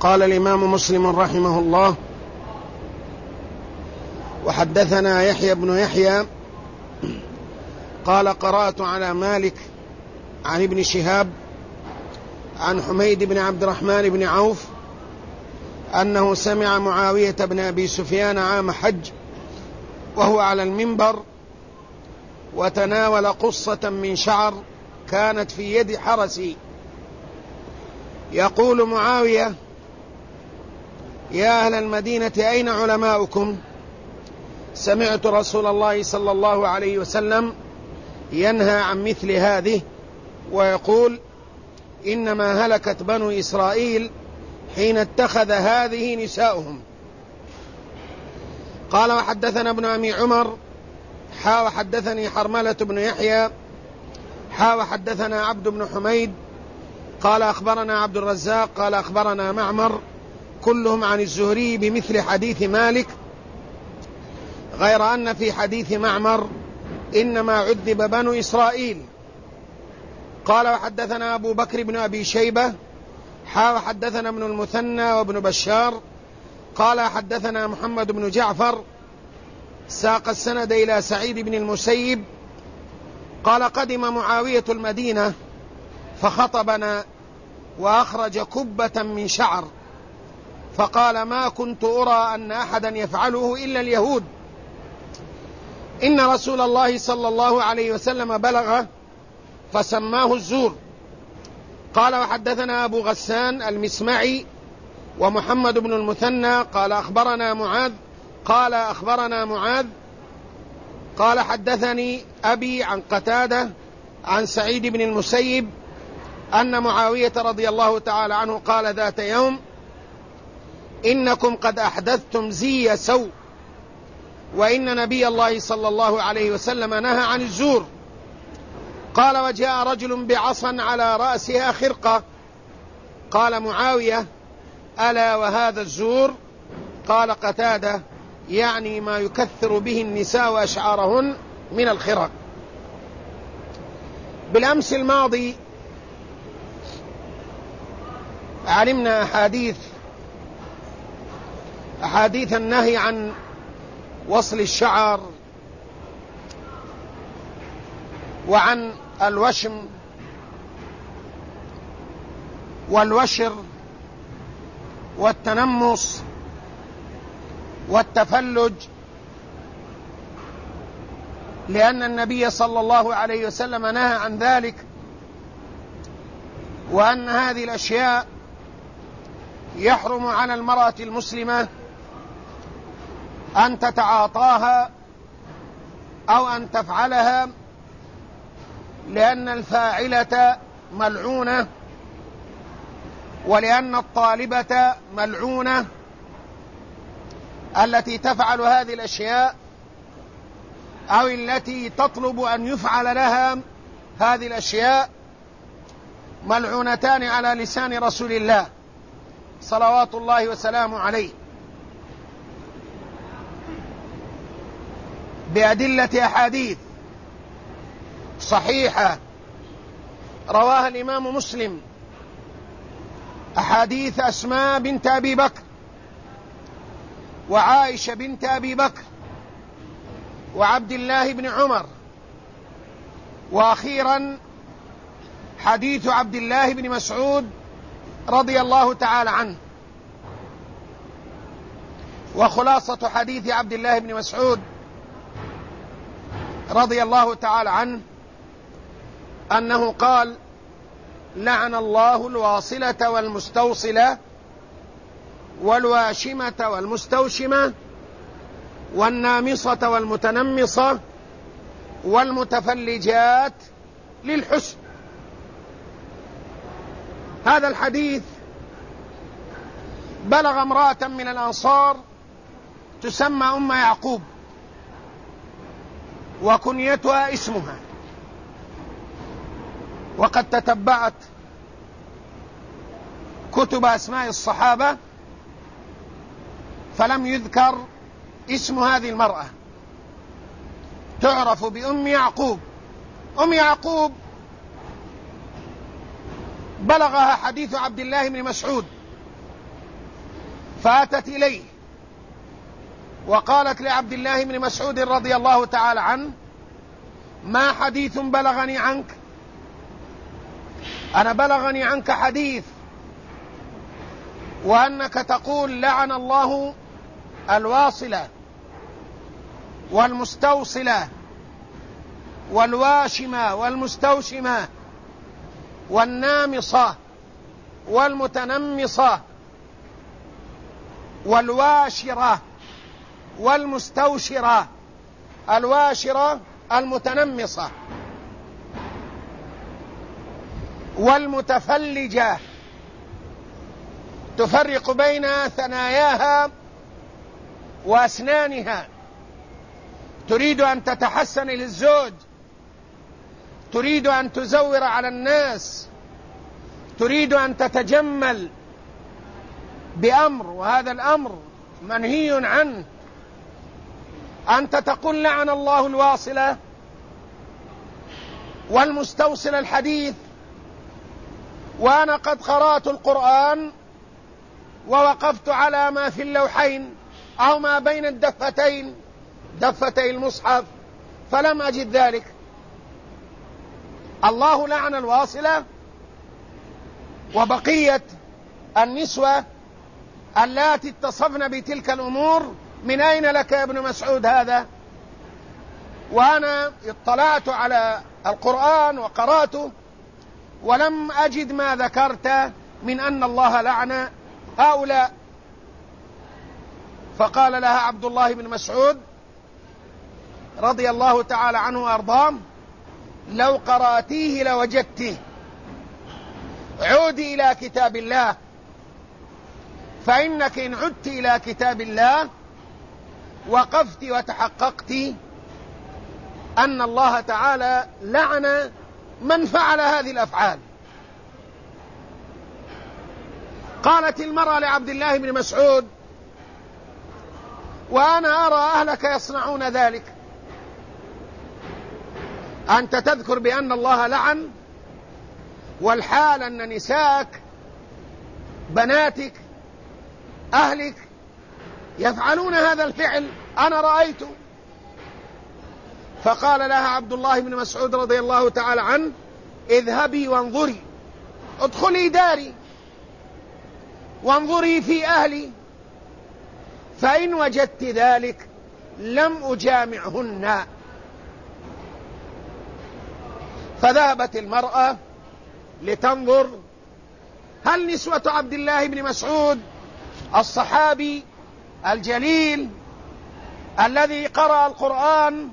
قال الإمام مسلم رحمه الله: وحدثنا يحيى بن يحيى قال: قرأت على مالك عن ابن شهاب عن حميد بن عبد الرحمن بن عوف أنه سمع معاوية بن أبي سفيان عام حج وهو على المنبر وتناول قصة من شعر كانت في يد حرسي، يقول معاوية: يا أهل المدينة أين علماؤكم؟ سمعت رسول الله صلى الله عليه وسلم ينهى عن مثل هذه ويقول: إنما هلكت بنو إسرائيل حين اتخذ هذه نساؤهم. قال: وحدثنا ابن أبي عمر وحدثني حرملة بن يحيى وحدثنا عبد بن حميد قال: أخبرنا عبد الرزاق قال: أخبرنا معمر كلهم عن الزهري بمثل حديث مالك، غير أن في حديث معمر إنما عذب بنو إسرائيل. قال: وحدثنا أبو بكر بن أبي شيبة وحدثنا ابن المثنى وابن بشار قال: حدثنا محمد بن جعفر ساق السند إلى سعيد بن المسيب قال: قدم معاوية المدينة فخطبنا وأخرج كبة من شعر فقال: ما كنت أرى أن أحدا يفعله إلا اليهود، إن رسول الله صلى الله عليه وسلم بلغ فسماه الزور. قال: وحدثنا أبو غسان المسمعي ومحمد بن المثنى قال: أخبرنا معاذ قال: حدثني أبي عن قتادة عن سعيد بن المسيب أن معاوية رضي الله تعالى عنه قال ذات يوم: إنكم قد أحدثتم زي سوء، وإن نبي الله صلى الله عليه وسلم نهى عن الزور. قال: وجاء رجل بعصا على رأسها خرقة. قال معاوية: ألا وهذا الزور؟ قال قتادة: يعني ما يكثر به النساء أشعارهن من الخرق. بالأمس الماضي علمنا أحاديث النهي عن وصل الشعر وعن الوشم والوشر والتنمص والتفلج، لأن النبي صلى الله عليه وسلم نهى عن ذلك، وأن هذه الأشياء يحرم على المرأة المسلمة أن تتعاطاها أو أن تفعلها، لأن الفاعلة ملعونة ولأن الطالبة ملعونة التي تفعل هذه الأشياء أو التي تطلب أن يفعل لها هذه الأشياء ملعونتان على لسان رسول الله صلوات الله وسلامه عليه، بأدلة أحاديث صحيحة رواها الإمام مسلم، أحاديث أسماء بنت أبي بكر وعائشة بنت أبي بكر وعبد الله بن عمر، وأخيرا حديث عبد الله بن مسعود رضي الله تعالى عنه. وخلاصة حديث عبد الله بن مسعود رضي الله تعالى عنه أنه قال: لعن الله الواصلة والمستوصلة والواشمة والمستوشمة والنامصة والمتنمصة والمتفلجات للحسن. هذا الحديث بلغ امرأة من الأنصار تسمى أم يعقوب وكنيتها اسمها، وقد تتبعت كتب أسماء الصحابة فلم يذكر اسم هذه المرأة، تعرف بأم يعقوب. أم يعقوب بلغها حديث عبد الله بن مسعود فأتت إليه وقالت لعبد الله بن مسعود رضي الله تعالى عنه: ما حديث بلغني عنك؟ أنا بلغني عنك حديث وأنك تقول لعن الله الواصلة والمستوصلة والواشمة والمستوشمة والنامصة والمتنمصة والواشرة والمستوشرة. الواشرة المتنمصة، والمتفلجة تفرق بين ثناياها وأسنانها، تريد أن تتحسن للزوج، تريد أن تزور على الناس، تريد أن تتجمل بأمر، وهذا الأمر منهي عنه. أنت تقول لعن الله الواصلة والمستوصل الحديث، وأنا قد قرأت القرآن ووقفت على ما في اللوحين أو ما بين الدفتين، دفتي المصحف، فلم أجد ذلك. الله لعن الواصلة وبقية النسوة اللاتي اتصفن بتلك الأمور، من أين لك يا ابن مسعود هذا؟ وأنا اطلعت على القرآن وقرأته ولم أجد ما ذكرت من أن الله لعن هؤلاء. فقال لها عبد الله بن مسعود رضي الله تعالى عنه وأرضاه: لو قرأتيه لوجدته، عودي إلى كتاب الله، فإنك إن عدت إلى كتاب الله وقفت وتحققت أن الله تعالى لعن من فعل هذه الأفعال. قالت المرأة لعبد الله بن مسعود: وأنا أرى أهلك يصنعون ذلك، أنت تذكر بأن الله لعن، والحال أن نساءك بناتك أهلك يفعلون هذا الفعل، أنا رأيته. فقال لها عبد الله بن مسعود رضي الله تعالى عنه: اذهبي وانظري، ادخلي داري وانظري في أهلي، فإن وجدت ذلك لم أجامعهن. فذهبت المرأة لتنظر هل نسوة عبد الله بن مسعود الصحابي الجليل الذي قرأ القرآن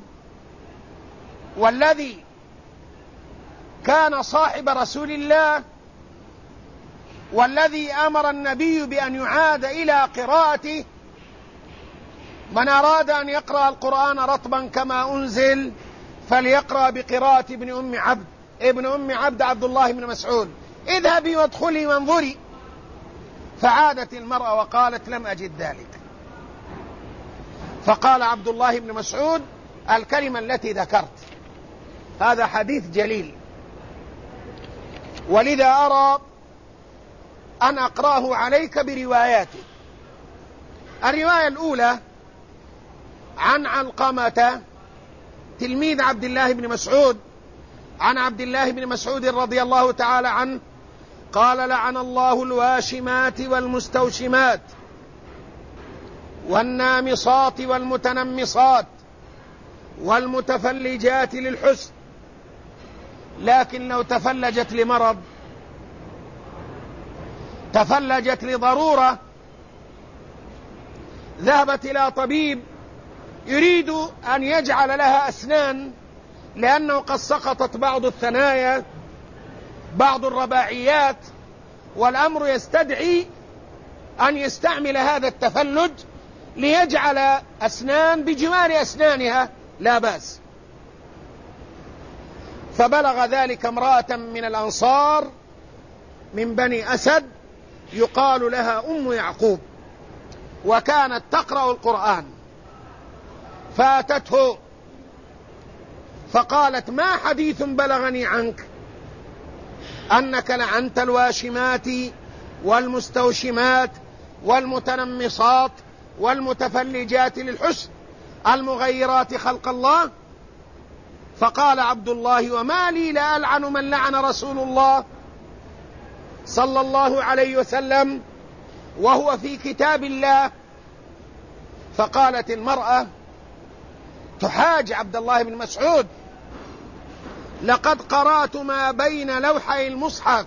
والذي كان صاحب رسول الله والذي أمر النبي بأن يعاد إلى قراءته، من أراد أن يقرأ القرآن رطبا كما أنزل فليقرأ بقراءة ابن أم عبد عبد الله بن مسعود، اذهبي وادخلي وانظري. فعادت المرأة وقالت: لم أجد ذلك. فقال عبد الله بن مسعود الكلمة التي ذكرت، هذا حديث جليل، ولذا أرى أن أقرأه عليك برواياته. الرواية الأولى عن علقمة تلميذ عبد الله بن مسعود عن عبد الله بن مسعود رضي الله تعالى عنه قال: لعن الله الواشمات والمستوشمات والنامصات والمتنمصات والمتفلجات للحسن، لكن لو تفلجت لمرض، تفلجت لضرورة، ذهبت إلى طبيب يريد أن يجعل لها أسنان لأنه قد سقطت بعض الثنايا، بعض الرباعيات، والأمر يستدعي أن يستعمل هذا التفلج ليجعل أسنان بجوار أسنانها، لا بأس. فبلغ ذلك امرأة من الأنصار من بني أسد يقال لها أم يعقوب، وكانت تقرأ القرآن، فاتته فقالت: ما حديث بلغني عنك أنك لعنت الواشمات والمستوشمات والمتنمصات والمتفلجات للحسن المغيرات خلق الله. فقال عبد الله: وما لي لا ألعن من لعن رسول الله صلى الله عليه وسلم وهو في كتاب الله. فقالت المرأة تحاج عبد الله بن مسعود: لقد قرأت ما بين لوحي المصحف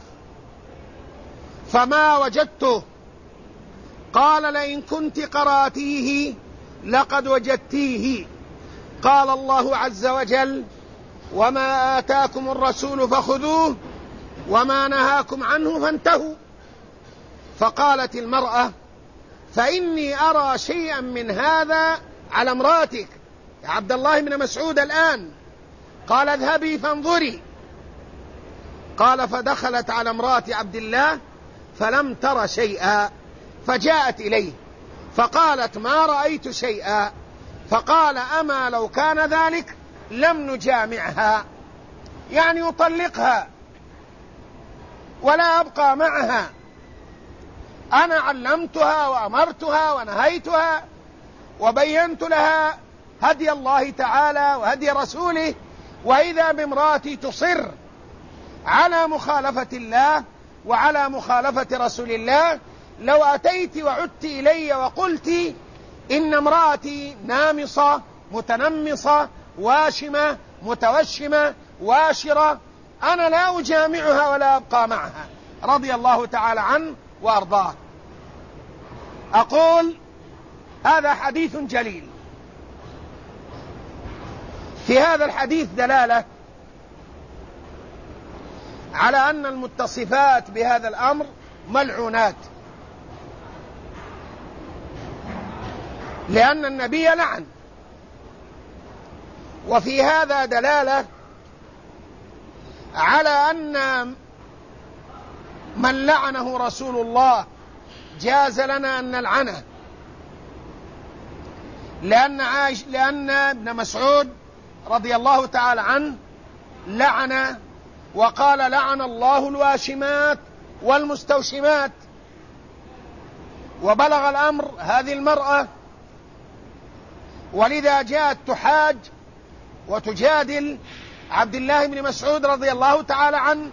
فما وجدته. قال: لئن كنت قرأتيه لقد وجدتيه. قال الله عز وجل: وما آتاكم الرسول فخذوه وما نهاكم عنه فانتهوا. فقالت المرأة: فإني أرى شيئا من هذا على امرأتك يا عبد الله بن مسعود الآن. قال: اذهبي فانظري. قال: فدخلت على امرأة عبد الله فلم تر شيئا، فجاءت إليه فقالت: ما رأيت شيئا. فقال: أما لو كان ذلك لم نجامعها، يعني يطلقها ولا أبقى معها. أنا علمتها وأمرتها ونهيتها وبينت لها هدي الله تعالى وهدي رسوله، وإذا بامرأتي تصر على مخالفة الله وعلى مخالفة رسول الله، لو أتيت وعدت إلي وقلت إن امرأتي نامصة متنمصة واشمة متوشمة واشرة، أنا لا أجامعها ولا أبقى معها، رضي الله تعالى عنه وأرضاه. أقول هذا حديث جليل. في هذا الحديث دلالة على أن المتصفات بهذا الأمر ملعونات، لأن النبي لعن. وفي هذا دلالة على أن من لعنه رسول الله جاز لنا أن نلعنه، لأن ابن مسعود رضي الله تعالى عنه لعن وقال: لعن الله الواشمات والمستوشمات. وبلغ الأمر هذه المرأة، ولذا جاءت تحاج وتجادل عبد الله بن مسعود رضي الله تعالى عنه.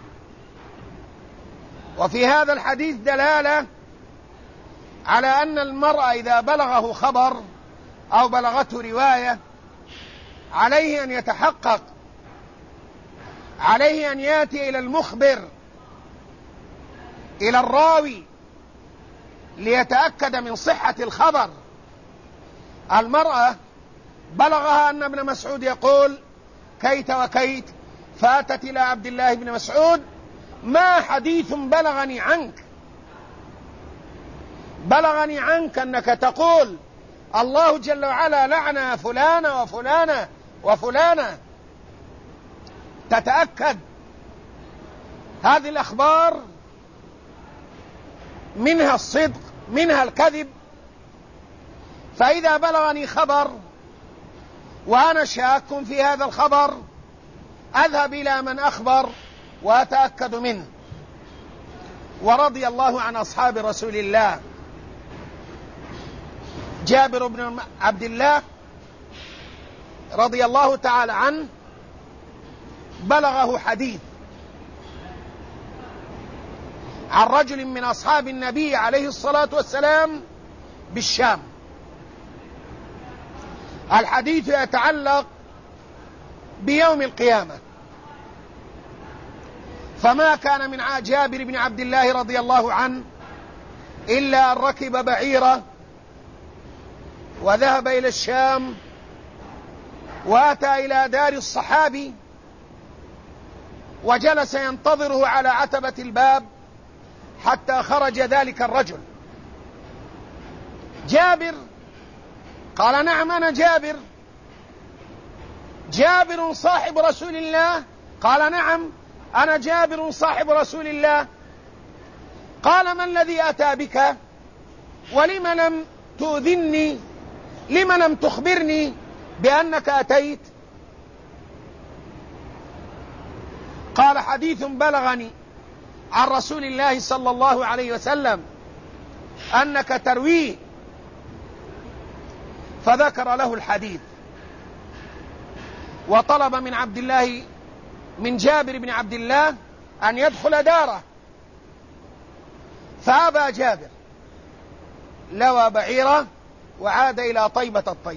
وفي هذا الحديث دلالة على أن المرأة إذا بلغه خبر أو بلغته رواية عليه أن يتحقق، عليه أن يأتي إلى المخبر، إلى الراوي، ليتأكد من صحة الخبر. المرأة بلغها أن ابن مسعود يقول كيت وكيت، فاتت إلى عبد الله بن مسعود: ما حديث بلغني عنك، بلغني عنك أنك تقول الله جل وعلا لعن فلانة وفلانة وفلانة. تتأكد هذه الأخبار منها الصدق منها الكذب. فإذا بلغني خبر وأنا شاك في هذا الخبر أذهب إلى من أخبر وأتأكد منه. ورضي الله عن أصحاب رسول الله. جابر بن عبد الله رضي الله تعالى عنه بلغه حديث عن رجل من أصحاب النبي عليه الصلاة والسلام بالشام. الحديث يتعلق بيوم القيامة. فما كان من جابر بن عبد الله رضي الله عنه إلا أن ركب بعيره وذهب إلى الشام وأتى إلى دار الصحابي وجلس ينتظره على عتبة الباب حتى خرج ذلك الرجل. جابر قال: نعم أنا جابر. جابر صاحب رسول الله؟ قال: نعم أنا جابر صاحب رسول الله. قال: ما الذي أتى بك ولم لم تؤذني؟ لم لم تخبرني بأنك أتيت؟ قال: حديث بلغني عن رسول الله صلى الله عليه وسلم أنك ترويه، فذكر له الحديث، وطلب من جابر بن عبد الله أن يدخل داره، فأبى جابر، لوى بعيره وعاد إلى طيبة الطيبة،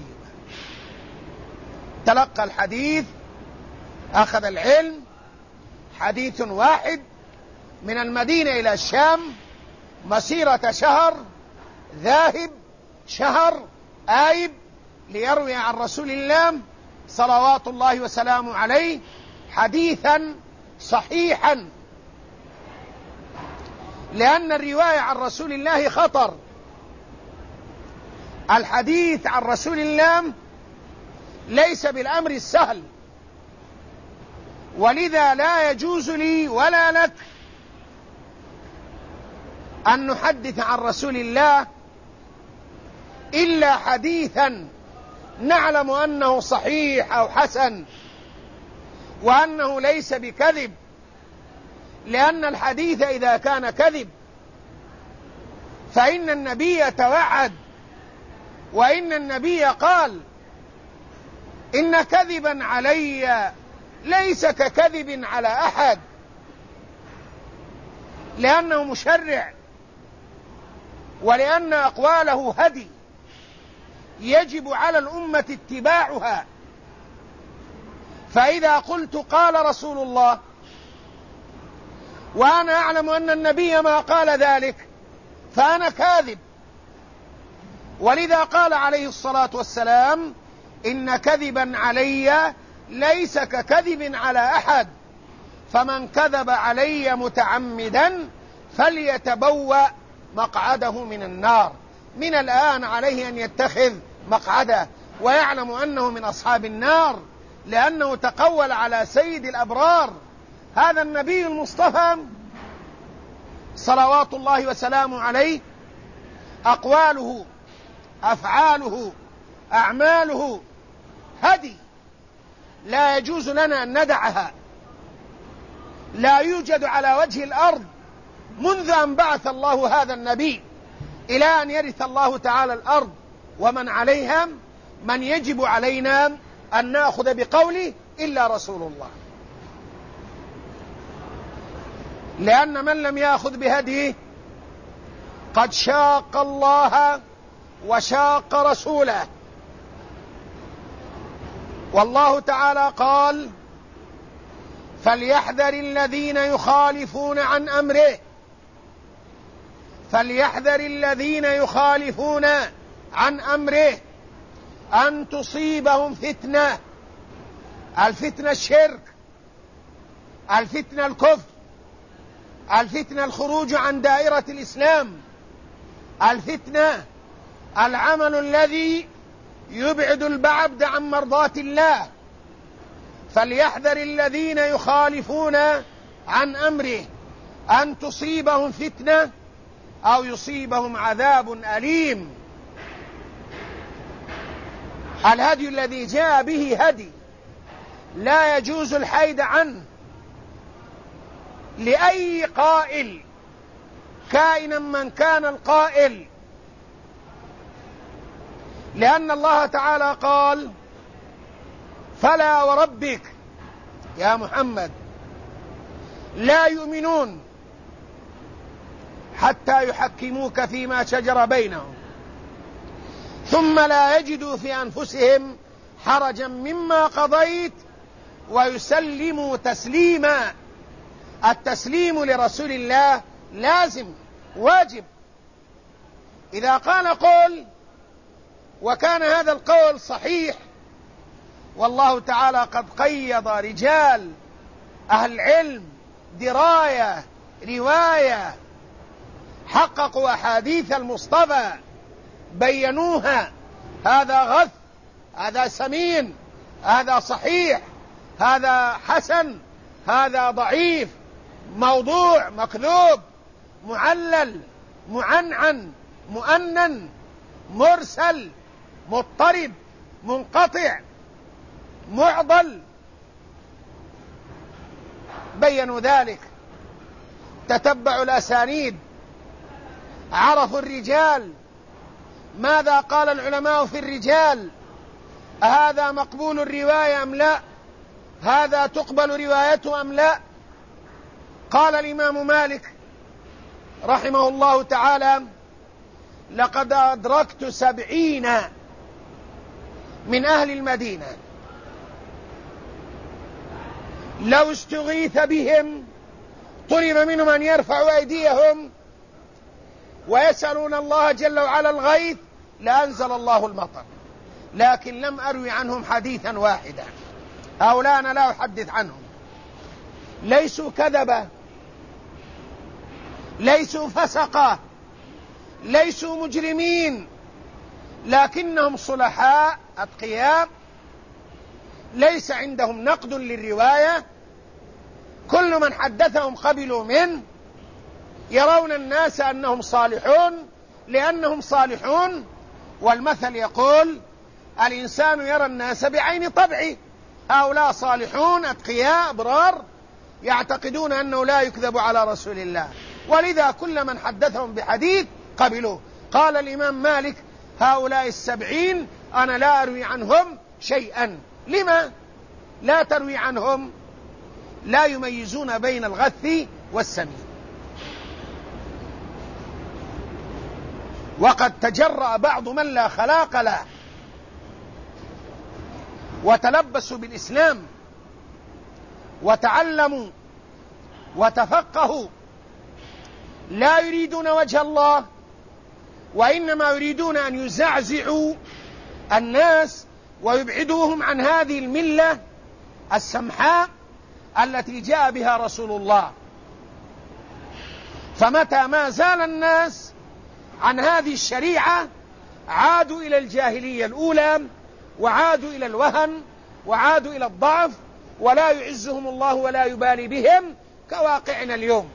تلقى الحديث، أخذ العلم، حديث واحد من المدينة إلى الشام، مسيرة شهر، ذاهب شهر آيب، ليروي عن رسول الله صلوات الله وسلامه عليه حديثا صحيحا، لأن الرواية عن رسول الله خطر. الحديث عن رسول الله ليس بالأمر السهل، ولذا لا يجوز لي ولا لك أن نحدث عن رسول الله إلا حديثا نعلم أنه صحيح أو حسن، وأنه ليس بكذب، لأن الحديث إذا كان كذب فإن النبي توعد، وإن النبي قال: إن كذبا علي ليس ككذب على أحد، لأنه مشرع، ولأن أقواله هدي يجب على الأمة اتباعها. فإذا قلت قال رسول الله وأنا أعلم أن النبي ما قال ذلك فأنا كاذب، ولذا قال عليه الصلاة والسلام: إن كذبا علي ليس ككذب على أحد، فمن كذب علي متعمدا فليتبوأ مقعده من النار. من الآن عليه أن يتخذ مقعده، ويعلم أنه من أصحاب النار، لأنه تقول على سيد الأبرار، هذا النبي المصطفى صلوات الله وسلامه عليه، أقواله، أفعاله، أعماله هدي، لا يجوز لنا أن ندعها. لا يوجد على وجه الأرض منذ أن بعث الله هذا النبي إلى أن يرث الله تعالى الأرض ومن عليها من يجب علينا أن نأخذ بقوله إلا رسول الله، لأن من لم يأخذ بهديه قد شاق الله وشاق رسوله. والله تعالى قال: فليحذر الذين يخالفون عن أمره، فليحذر الذين يخالفون عن أمره أن تصيبهم فتنة. الفتنة الشرك، الفتنة الكفر، الفتنة الخروج عن دائرة الإسلام، الفتنة العمل الذي يبعد العبد عن مرضاة الله. فليحذر الذين يخالفون عن أمره أن تصيبهم فتنة أو يصيبهم عذاب أليم. الهدي الذي جاء به هدي لا يجوز الحيد عنه لأي قائل، كائنا من كان القائل، لأن الله تعالى قال: فلا وربك يا محمد لا يؤمنون حتى يحكموك فيما شجر بينهم ثم لا يجدوا في أنفسهم حرجا مما قضيت ويسلموا تسليما. التسليم لرسول الله لازم، واجب. إذا قال قول وكان هذا القول صحيح، والله تعالى قد قيض رجال أهل علم دراية رواية حققوا أحاديث المصطفى بينوها، هذا غث، هذا سمين، هذا صحيح، هذا حسن، هذا ضعيف، موضوع، مكذوب، معلل، معنعن، مؤنن، مرسل، مضطرب، منقطع، معضل، بينوا ذلك. تتبعوا الأسانيد عرفوا الرجال، ماذا قال العلماء في الرجال؟ هذا مقبول الرواية أم لا؟ هذا تقبل روايته أم لا؟ قال الإمام مالك رحمه الله تعالى: لقد أدركت 70 من أهل المدينة لو استغيث بهم طلب منهم أن يرفعوا أيديهم ويسألون الله جل وعلا الغيث لأنزل الله المطر، لكن لم أروي عنهم حديثا واحدا. هؤلاء أنا لا أحدث عنهم، ليسوا كذبة، ليسوا فسقة، ليسوا مجرمين، لكنهم صلحاء أتقياء، ليس عندهم نقد للرواية، كل من حدثهم قبلوا منه، يرون الناس أنهم صالحون لأنهم صالحون، والمثل يقول: الإنسان يرى الناس بعين طبعه. هؤلاء صالحون أتقياء أبرار يعتقدون أنه لا يكذب على رسول الله، ولذا كل من حدثهم بحديث قبلوه. قال الإمام مالك: هؤلاء 70 أنا لا أروي عنهم شيئا. لما لا تروي عنهم؟ لا يميزون بين الغث والسمين. وقد تجرأ بعض من لا خلاق له وتلبسوا بالإسلام وتعلموا وتفقهوا، لا يريدون وجه الله، وإنما يريدون أن يزعزعوا الناس ويبعدوهم عن هذه الملة السمحاء التي جاء بها رسول الله. فمتى ما زال الناس عن هذه الشريعة عادوا إلى الجاهلية الأولى، وعادوا إلى الوهن، وعادوا إلى الضعف، ولا يعزهم الله ولا يبالي بهم كواقعنا اليوم.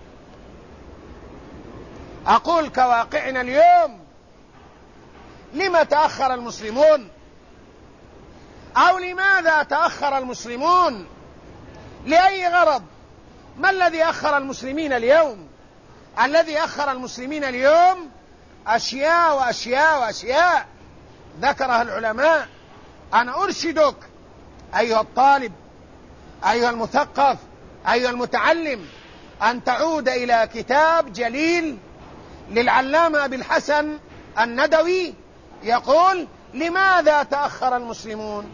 أقول كواقعنا اليوم. لما تأخر المسلمون؟ أو لماذا تأخر المسلمون؟ لأي غرض؟ ما الذي أخر المسلمين اليوم؟ الذي أخر المسلمين اليوم أشياء وأشياء وأشياء ذكرها العلماء. أنا أرشدك أيها الطالب، أيها المثقف، أيها المتعلم، أن تعود إلى كتاب جليل للعلامة أبي الحسن الندوي يقول: لماذا تأخر المسلمون؟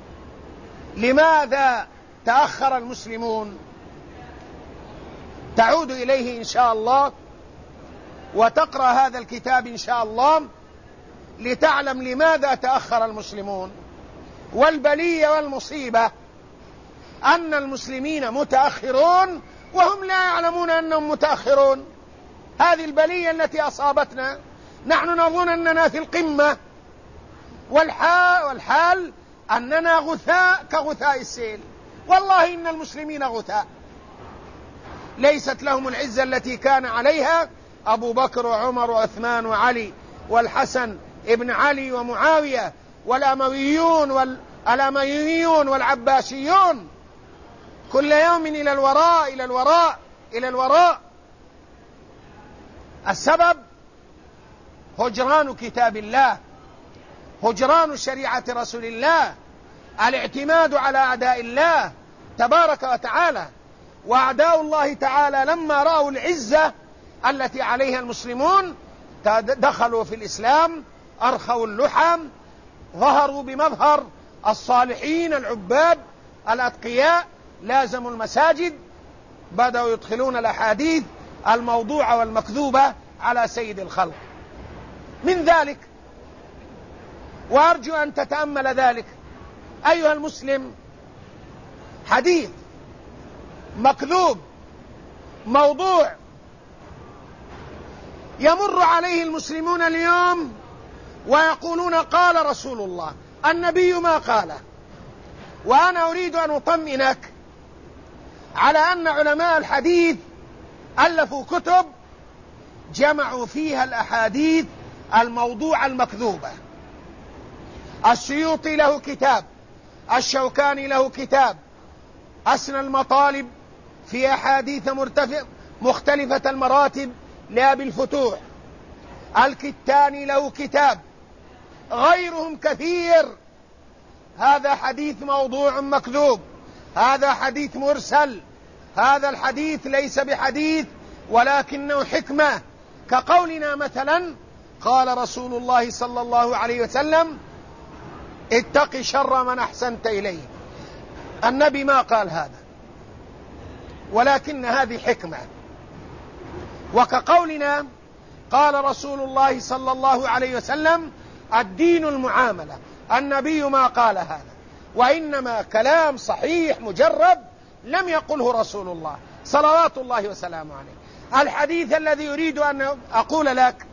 لماذا تأخر المسلمون؟ تعود إليه إن شاء الله وتقرأ هذا الكتاب إن شاء الله لتعلم لماذا تأخر المسلمون. والبلية والمصيبة أن المسلمين متأخرون وهم لا يعلمون أنهم متأخرون. هذه البلية التي أصابتنا، نحن نظن أننا في القمة، والحال أننا غثاء كغثاء السيل. والله إن المسلمين غثاء، ليست لهم العزة التي كان عليها أبو بكر وعمر وعثمان وعلي والحسن ابن علي ومعاوية والأمويون والعباسيون، كل يوم إلى الوراء إلى الوراء إلى الوراء. السبب هجران كتاب الله، هجران شريعة رسول الله، الاعتماد على أعداء الله تبارك وتعالى. وأعداء الله تعالى لما رأوا العزة التي عليها المسلمون دخلوا في الإسلام، أرخوا اللحم، ظهروا بمظهر الصالحين العباد الأتقياء، لازموا المساجد، بدأوا يدخلون الأحاديث الموضوعة والمكذوبة على سيد الخلق. من ذلك، وأرجو أن تتأمل ذلك أيها المسلم، حديث مكذوب موضوع يمر عليه المسلمون اليوم ويقولون قال رسول الله، النبي ما قاله. وأنا أريد أن أطمئنك على أن علماء الحديث ألفوا كتب جمعوا فيها الأحاديث الموضوع المكذوبة. السيوطي له كتاب، الشوكاني له كتاب، أسنى المطالب في أحاديث مختلفة المراتب لأبي الفتوح، الكتاني له كتاب، غيرهم كثير. هذا حديث موضوع مكذوب، هذا حديث مرسل، هذا الحديث ليس بحديث ولكنه حكمة، كقولنا مثلا قال رسول الله صلى الله عليه وسلم اتق شر من أحسنت إليه. النبي ما قال هذا، ولكن هذه حكمة. وكقولنا قال رسول الله صلى الله عليه وسلم الدين المعاملة، النبي ما قال هذا، وإنما كلام صحيح مجرد لم يقله رسول الله صلوات الله وسلامه عليه. الحديث الذي يريد أن أقول لك،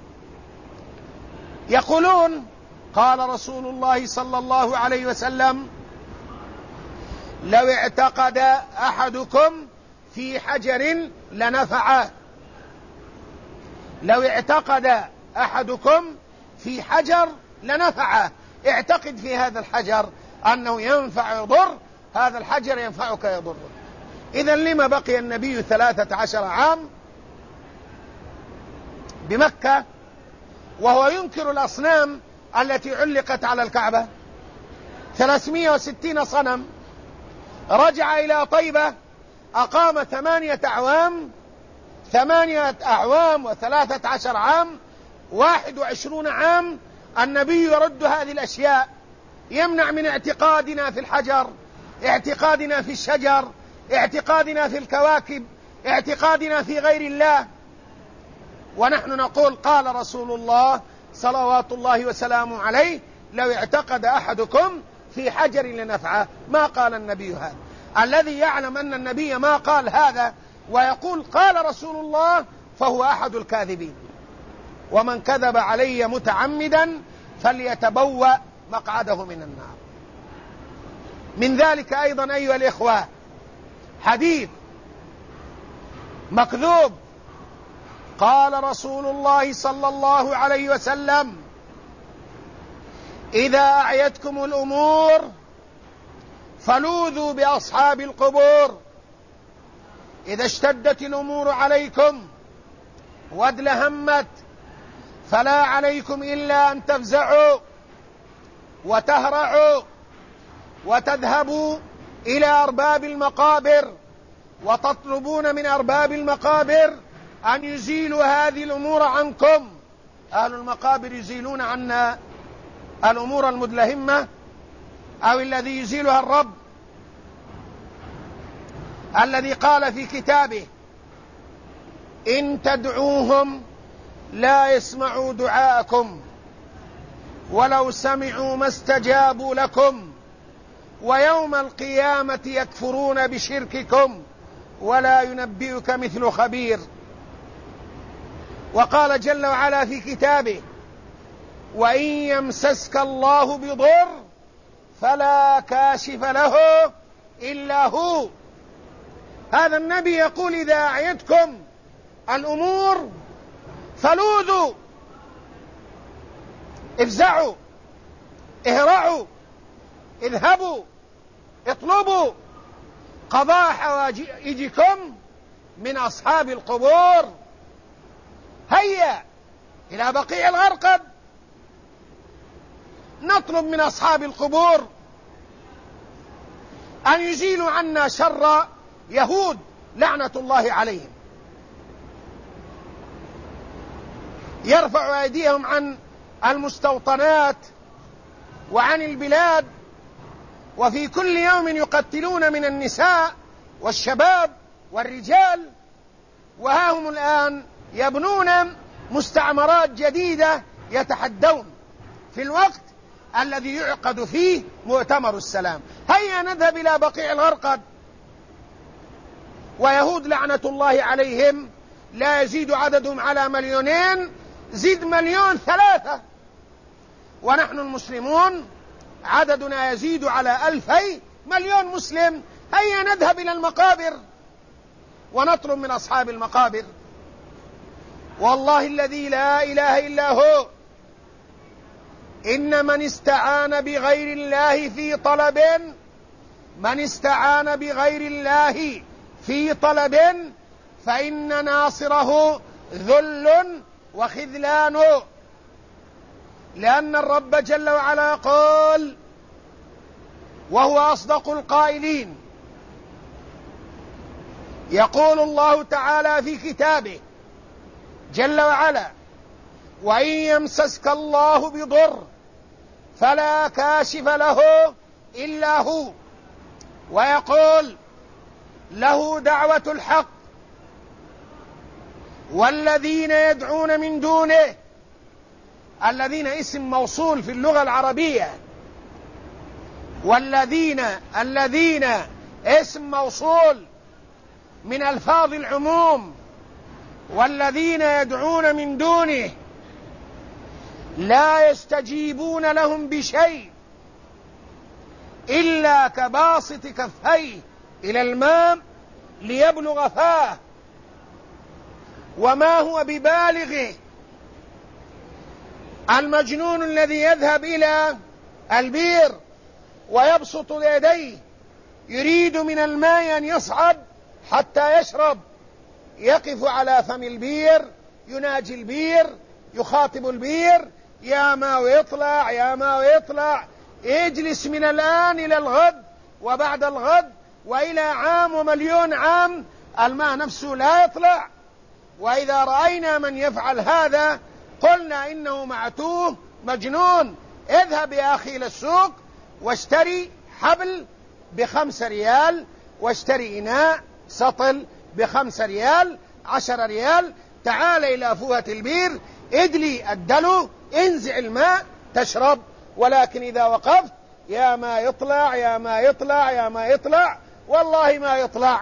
يقولون قال رسول الله صلى الله عليه وسلم لو اعتقد أحدكم في حجر لنفعه. لو اعتقد أحدكم في حجر لنفعه، اعتقد في هذا الحجر أنه ينفع يضر، هذا الحجر ينفعك يضر. إذن لما بقي النبي 13 عام بمكة وهو ينكر الأصنام التي علقت على الكعبة؟ 360 صنم. رجع إلى طيبة، أقام 8 أعوام و13 عام، 21 عام النبي يرد هذه الأشياء، يمنع من اعتقادنا في الحجر، اعتقادنا في الشجر، اعتقادنا في الكواكب، اعتقادنا في غير الله. ونحن نقول قال رسول الله صلوات الله وسلامه عليه لو اعتقد أحدكم في حجر لنفعه. ما قال النبي هذا. الذي يعلم أن النبي ما قال هذا ويقول قال رسول الله فهو أحد الكاذبين. ومن كذب علي متعمدا فليتبوأ مقعده من النار. من ذلك أيضا أيها الإخوة حديث مكذوب، قال رسول الله صلى الله عليه وسلم إذا أعيتكم الأمور فلوذوا بأصحاب القبور. إذا اشتدت الأمور عليكم وادلهمت فلا عليكم إلا أن تفزعوا وتهرعوا وتذهبوا إلى أرباب المقابر وتطلبون من أرباب المقابر أن يزيلوا هذه الأمور عنكم. أهل المقابر يزيلون عنا الأمور المدلهمة، أو الذي يزيلها الرب الذي قال في كتابه إن تدعوهم لا يسمعوا دعاءكم ولو سمعوا ما استجابوا لكم ويوم القيامة يكفرون بشرككم ولا ينبئك مثل خبير. وقال جل وعلا في كتابه وإن يمسسك الله بضر فلا كاشف له إلا هو. هذا النبي يقول إذا أعيتكم الأمور فلوذوا، افزعوا، اهرعوا، اذهبوا، اطلبوا قضاء حوائجكم من أصحاب القبور. هيا إلى بقيع الغرقد نطلب من أصحاب القبور أن يزيلوا عنا شر يهود لعنة الله عليهم، يرفع أيديهم عن المستوطنات وعن البلاد، وفي كل يوم يقتلون من النساء والشباب والرجال، وها هم الآن يبنون مستعمرات جديدة يتحدون في الوقت الذي يعقد فيه مؤتمر السلام. هيا نذهب إلى بقيع الغرقد. ويهود لعنة الله عليهم لا يزيد عددهم على 2,000,000، زد 1,300,000، ونحن المسلمون عددنا يزيد على 2,000,000,000 مسلم. هيا نذهب إلى المقابر ونطلب من أصحاب المقابر. والله الذي لا إله إلا هو إن من استعان بغير الله في طلب، من استعان بغير الله في طلب فإن ناصره ذل وخذلان، لأن الرب جل وعلا قال وهو أصدق القائلين، يقول الله تعالى في كتابه جل وعلا: وإن يمسسك الله بضر فلا كاشف له إلا هو، ويقول له دعوة الحق والذين يدعون من دونه. الذين اسم موصول في اللغة العربية، الذين اسم موصول من ألفاظ العموم، والذين يدعون من دونه لا يستجيبون لهم بشيء إلا كباسط كفيه إلى الماء ليبلغ فاه، وما هو ببالغه. المجنون الذي يذهب إلى البير ويبسط يديه يريد من الماء أن يصعد حتى يشرب، يقف على فم البير، يناجي البير، يخاطب البير: يا ماء يطلع، يا ماء يطلع، اجلس من الآن إلى الغد وبعد الغد وإلى عام ومليون عام الماء نفسه لا يطلع. وإذا رأينا من يفعل هذا قلنا إنه معتوه مجنون. اذهب يا أخي إلى السوق واشتري حبل ب5 ريال، واشتري إناء سطل ب5 ريال، 10 ريال، تعال إلى فوهة البير، ادلي الدلو، انزع الماء تشرب. ولكن إذا وقفت: يا ما يطلع، يا ما يطلع، يا ما يطلع، والله ما يطلع.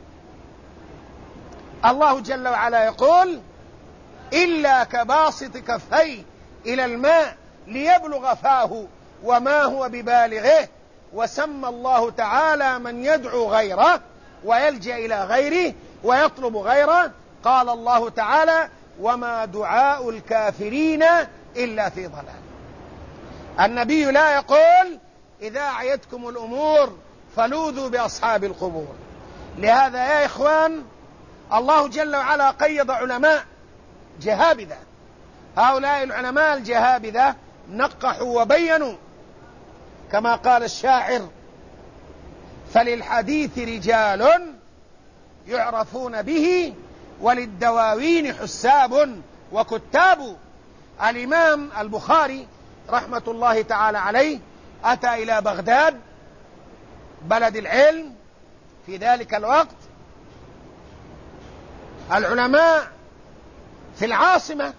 الله جل وعلا يقول: إلا كباسط كفيه إلى الماء ليبلغ فاه وما هو ببالغه. وسمى الله تعالى من يدعو غيره ويلجأ إلى غيره ويطلب غيره، قال الله تعالى: وما دعاء الكافرين إلا في ضلال. النبي لا يقول: إذا أعيتكم الأمور فلوذوا بأصحاب القبور. لهذا يا إخوان، الله جل وعلا قيض علماء جهابذة. هؤلاء العلماء الجهابذة نقحوا وبينوا، كما قال الشاعر: فللحديث رجال يعرفون به وللدواوين حساب وكتاب. الإمام البخاري رحمة الله تعالى عليه أتى إلى بغداد بلد العلم في ذلك الوقت. العلماء في العاصمة،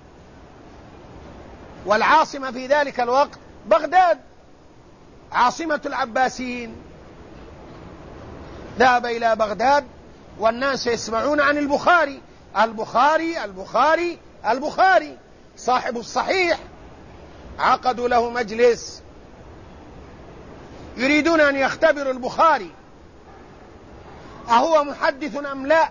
والعاصمة في ذلك الوقت بغداد عاصمة العباسيين. ذهب إلى بغداد والناس يسمعون عن البخاري، البخاري البخاري البخاري صاحب الصحيح. عقدوا له مجلس يريدون أن يختبروا البخاري أهو محدث أم لا.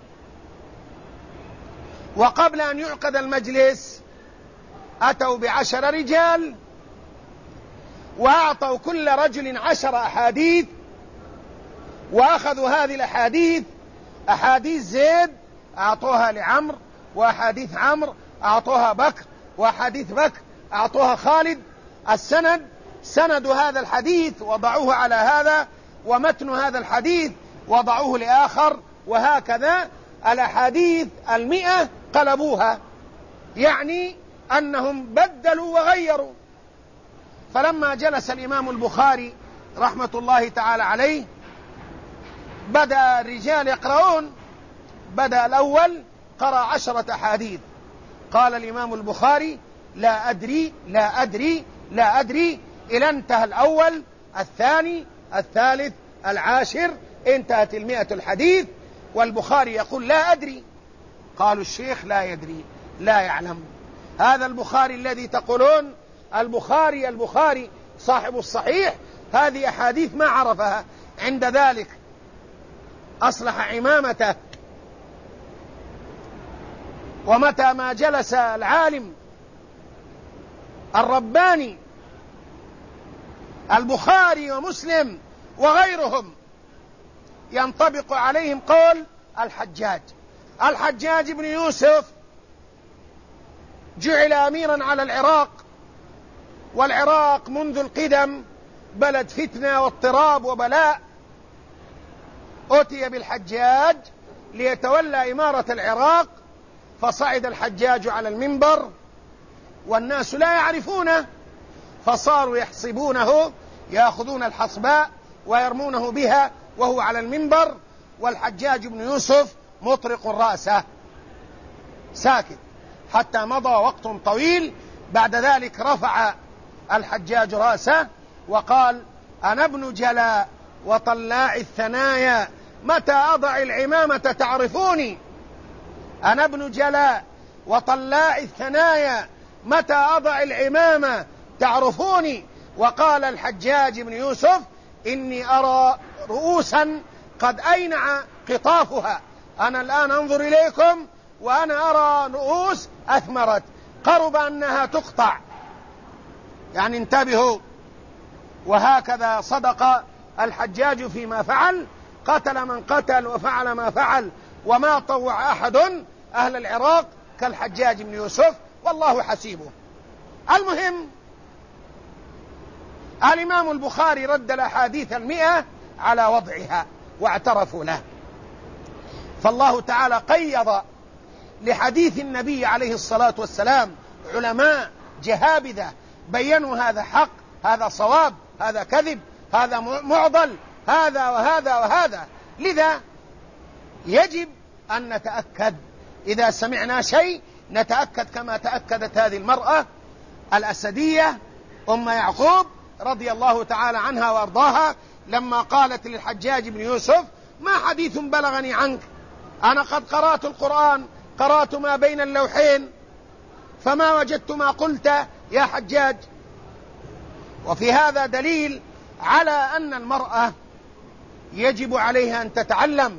وقبل أن يعقد المجلس أتوا ب10 رجال وأعطوا كل رجل 10 أحاديث، وأخذوا هذه الأحاديث، أحاديث زيد أعطوها لعمر، وأحاديث عمرو أعطوها بكر، وأحاديث بكر أعطوها خالد. السند سند هذا الحديث وضعوه على هذا، ومتن هذا الحديث وضعوه لآخر، وهكذا الأحاديث 100 قلبوها، يعني أنهم بدلوا وغيروا. فلما جلس الإمام البخاري رحمة الله تعالى عليه بدأ الرجال يقرؤون. بدأ الأول قرأ 10 أحاديث. قال الإمام البخاري: لا أدري لا أدري لا أدري، إلى انتهى الأول، الثاني، الثالث، العاشر، انتهت 100 الحديث، والبخاري يقول: لا أدري. قالوا: الشيخ لا يدري، لا يعلم. هذا البخاري الذي تقولون البخاري البخاري صاحب الصحيح، هذه أحاديث ما عرفها. عند ذلك أصلح عمامته. ومتى ما جلس العالم الرباني البخاري ومسلم وغيرهم ينطبق عليهم قول الحجاج بن يوسف جعل أميرا على العراق، والعراق منذ القدم بلد فتنة واضطراب وبلاء. أتي بالحجاج ليتولى إمارة العراق، فصعد الحجاج على المنبر والناس لا يعرفونه، فصاروا يحصبونه، يأخذون الحصباء ويرمونه بها وهو على المنبر، والحجاج بن يوسف مطرق رأسه ساكت، حتى مضى وقت طويل. بعد ذلك رفع الحجاج رأسه وقال: أنا ابن جلاء وطلاع الثنايا، متى أضع العمامة تعرفوني. أنا ابن جلاء وطلاع الثنايا، متى أضع العمامة تعرفوني. وقال الحجاج بن يوسف: إني أرى رؤوسا قد أينع قطافها، أنا الآن أنظر إليكم وأنا أرى رؤوس أثمرت، قرب أنها تقطع، يعني انتبهوا. وهكذا صدق الحجاج فيما فعل، قتل من قتل وفعل ما فعل، وما طوع أحد أهل العراق كالحجاج بن يوسف، والله حسيبه. المهم، الإمام البخاري رد الأحاديث 100 على وضعها واعترفوا له، فالله تعالى قيض لحديث النبي عليه الصلاة والسلام علماء جهابذة بيّنوا هذا حق، هذا صواب، هذا كذب، هذا معضل، هذا وهذا وهذا. لذا يجب أن نتأكد، إذا سمعنا شيء نتأكد كما تأكدت هذه المرأة الأسدية أم يعقوب رضي الله تعالى عنها وأرضاها، لما قالت للحجاج بن يوسف: ما حديث بلغني عنك، أنا قد قرأت القرآن، قرأت ما بين اللوحين، فما وجدت ما قلت يا حجاج. وفي هذا دليل على أن المرأة يجب عليها أن تتعلم،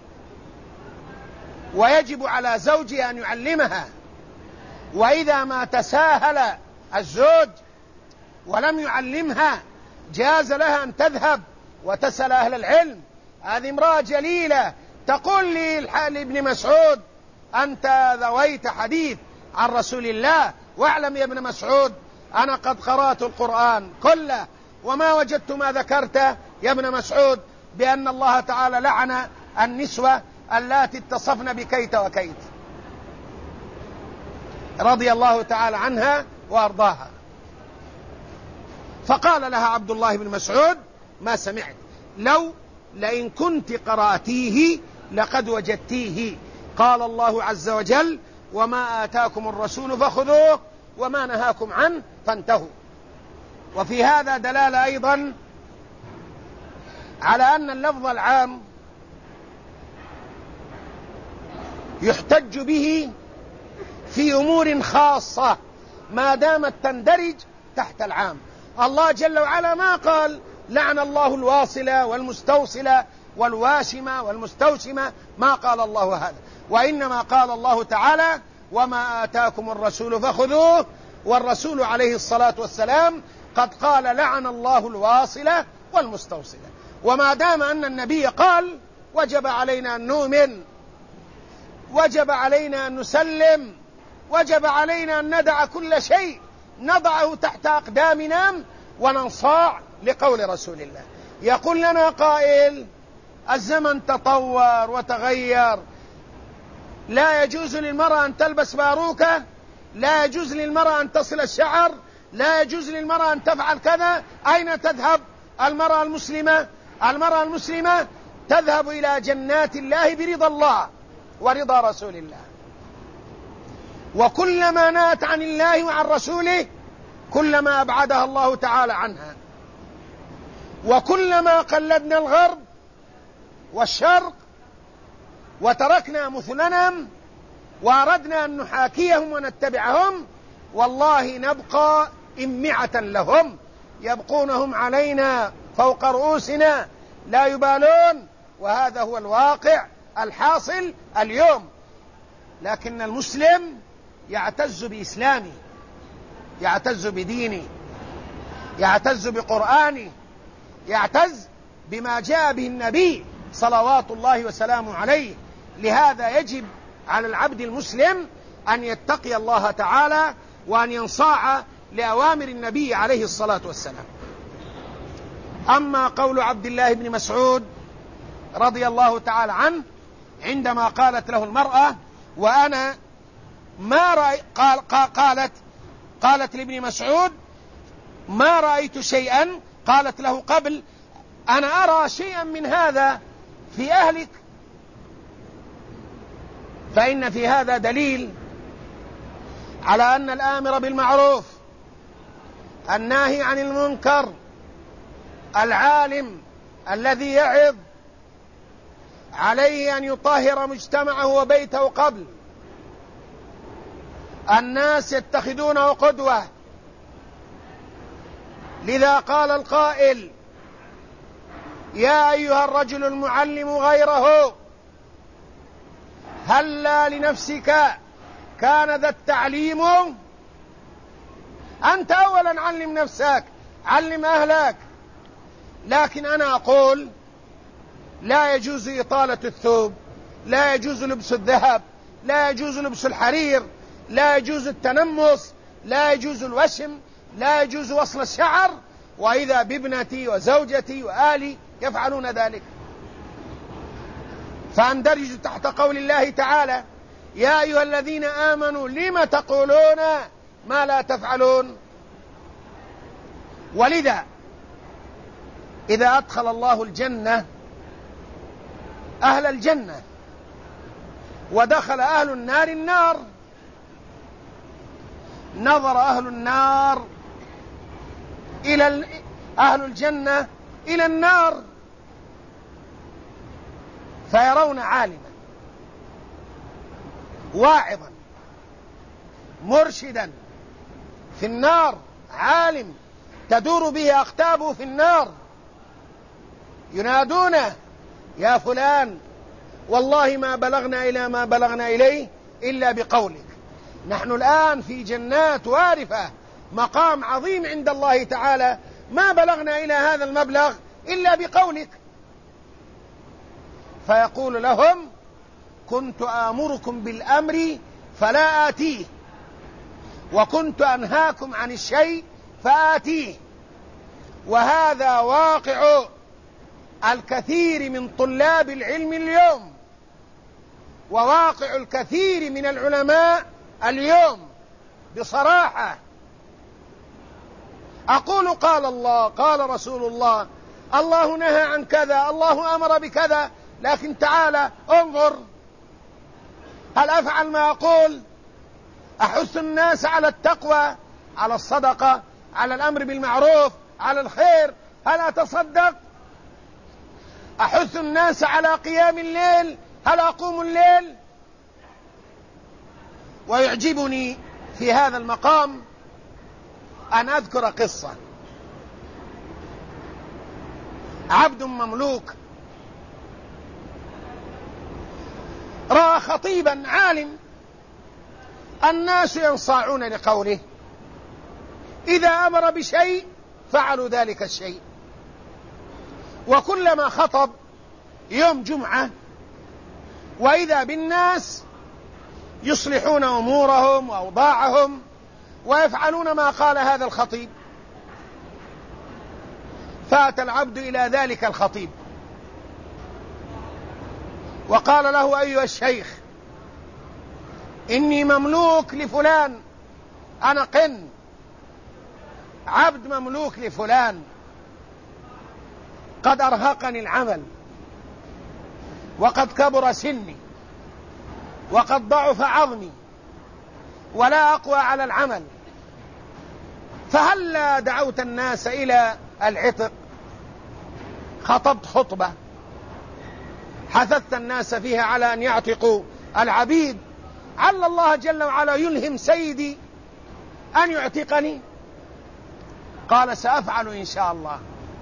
ويجب على زوجها أن يعلمها. وإذا ما تساهل الزوج ولم يعلمها جاز لها أن تذهب وتسأل أهل العلم. هذه امرأة جليلة تقول لي لابن مسعود: أنت ذويت حديث عن رسول الله، واعلم يا ابن مسعود أنا قد قرأت القرآن كله وما وجدت ما ذكرت يا ابن مسعود بأن الله تعالى لعن النسوة اللاتي اتصفن بكيت وكيت، رضي الله تعالى عنها وأرضاها. فقال لها عبد الله بن مسعود: ما سمعت، لئن كنت قرأتيه لقد وجدتيه. قال الله عز وجل: وما آتاكم الرسول فخذوه وما نهاكم عنه فانتهوا. وفي هذا دلالة أيضا على أن اللفظ العام يحتج به في أمور خاصة ما دامت تندرج تحت العام. الله جل وعلا ما قال: لعن الله الواصلة والمستوصلة والواشمة والمستوشمة، ما قال الله هذا، وإنما قال الله تعالى: وما آتاكم الرسول فخذوه. والرسول عليه الصلاة والسلام قد قال: لعن الله الواصلة والمستوصلة. وما دام أن النبي قال وجب علينا أن نؤمن، وجب علينا أن نسلم، وجب علينا أن ندع كل شيء نضعه تحت أقدامنا وننصاع لقول رسول الله. يقول لنا قائل: الزمن تطور وتغير، لا يجوز للمرأة أن تلبس باروكة، لا يجوز للمرأة أن تصل الشعر، لا يجوز للمرأة أن تفعل كذا. أين تذهب المرأة المسلمة؟ المرأة المسلمة تذهب إلى جنات الله برضا الله ورضا رسول الله. وكلما نأت عن الله وعن رسوله كلما أبعدها الله تعالى عنها. وكلما قلدنا الغرب والشرق وتركنا مثلنا وأردنا أن نحاكيهم ونتبعهم، والله نبقى إمعة لهم، يبقونهم علينا فوق رؤوسنا لا يبالون. وهذا هو الواقع الحاصل اليوم. لكن المسلم يعتز بإسلامه، يعتز بدينه، يعتز بقرآنه، يعتز بما جاء به النبي صلوات الله وسلامه عليه. لهذا يجب على العبد المسلم أن يتقي الله تعالى وأن ينصاع لأوامر النبي عليه الصلاة والسلام. أما قول عبد الله بن مسعود رضي الله تعالى عنه عندما قالت له المرأة وأنا ما رأي قالت لابن مسعود ما رأيت شيئا، قالت له قبل أنا أرى شيئا من هذا في أهلك، فإن في هذا دليل على أن الآمر بالمعروف الناهي عن المنكر العالم الذي يعظ عليه أن يطهر مجتمعه وبيته قبل. الناس يتخذونه قدوة، لذا قال القائل يا أيها الرجل المعلم غيره هلا لنفسك كان ذا التعليم. أنت أولا علم نفسك، علم أهلك. لكن أنا أقول لا يجوز إطالة الثوب، لا يجوز لبس الذهب، لا يجوز لبس الحرير، لا يجوز التنمص، لا يجوز الوشم، لا يجوز وصل الشعر، وإذا بابنتي وزوجتي وآلي يفعلون ذلك. فأندرج تحت قول الله تعالى يا أيها الذين آمنوا لم تقولون ما لا تفعلون. ولذا إذا أدخل الله الجنة أهل الجنة ودخل أهل النار النار، نظر أهل النار إلى أهل الجنة إلى النار فيرون عالما واعظا مرشدا في النار، عالم تدور به أقتابه في النار، ينادونه يا فلان والله ما بلغنا إلى ما بلغنا إليه إلا بقولك. نحن الآن في جنات وارفة، مقام عظيم عند الله تعالى، ما بلغنا إلى هذا المبلغ إلا بقولك. فيقول لهم كنت آمركم بالأمر فلا آتيه، وكنت أنهاكم عن الشيء فآتيه. وهذا واقع الكثير من طلاب العلم اليوم، وواقع الكثير من العلماء اليوم بصراحة. أقول قال الله قال رسول الله، الله نهى عن كذا، الله أمر بكذا، لكن تعالى انظر هل أفعل ما أقول؟ أحث الناس على التقوى، على الصدقة، على الأمر بالمعروف، على الخير، هل أتصدق؟ أحث الناس على قيام الليل، هل أقوم الليل؟ ويعجبني في هذا المقام أن أذكر قصة. عبد مملوك رأى خطيبا عالم الناس ينصاعون لقوله، إذا أمر بشيء فعلوا ذلك الشيء، وكلما خطب يوم جمعة وإذا بالناس يصلحون أمورهم وأوضاعهم ويفعلون ما قال هذا الخطيب. فأتى العبد إلى ذلك الخطيب وقال له أيها الشيخ إني مملوك لفلان، أنا قن عبد مملوك لفلان، قد أرهقني العمل وقد كبر سني وقد ضعف عظمي ولا أقوى على العمل، فهلا دعوت الناس إلى العتق؟ خطبت خطبة حثثت الناس فيها على أن يعتقوا العبيد، عل الله جل وعلا يلهم سيدي أن يعتقني. قال سأفعل إن شاء الله.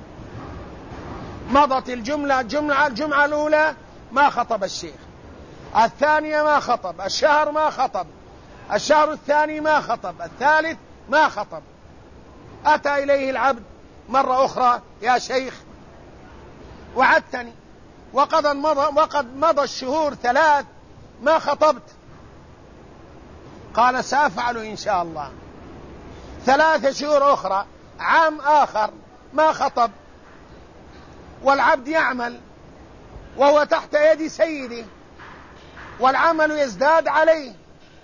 مضت الجمعة الأولى ما خطب الشيخ، الثانية ما خطب، الشهر ما خطب، الشهر الثاني ما خطب، الثالث ما خطب. أتى إليه العبد مرة أخرى يا شيخ وعدتني وقد مضى الشهور 3 ما خطبت، قال سأفعل إن شاء الله. 3 شهور أخرى، عام آخر ما خطب، والعبد يعمل وهو تحت يد سيده، والعمل يزداد عليه.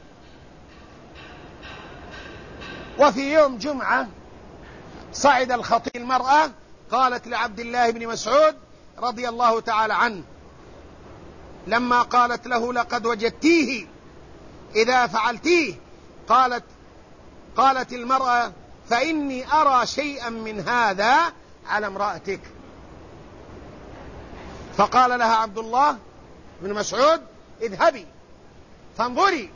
وفي يوم جمعة صعد الخطيب المرأة، قالت لعبد الله بن مسعود رضي الله تعالى عنه لما قالت له لقد وجدتيه إذا فعلتيه، قالت المرأة فإني أرى شيئا من هذا على امرأتك. فقال لها عبد الله بن مسعود اذهبي فانظري.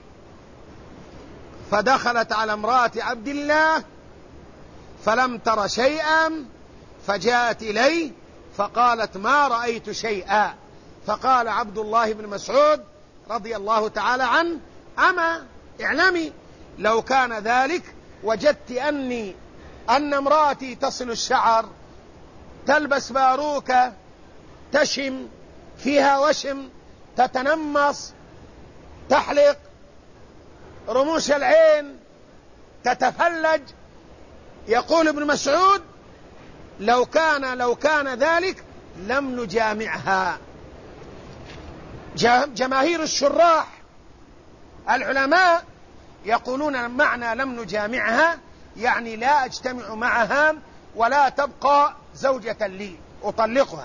فدخلت على امرأة عبد الله فلم تر شيئا، فجاءت إليه فقالت ما رأيت شيئا. فقال عبد الله بن مسعود رضي الله تعالى عنه أما اعلمي لو كان ذلك وجدت أن امرأتي تصل الشعر، تلبس باروكة، تشم فيها وشم، تتنمص، تحلق رموش العين، تتفلج. يقول ابن مسعود لو كان ذلك لم نجامعها. جماهير الشراح العلماء يقولون معنى لم نجامعها يعني لا أجتمع معها ولا تبقى زوجة لي، أطلقها.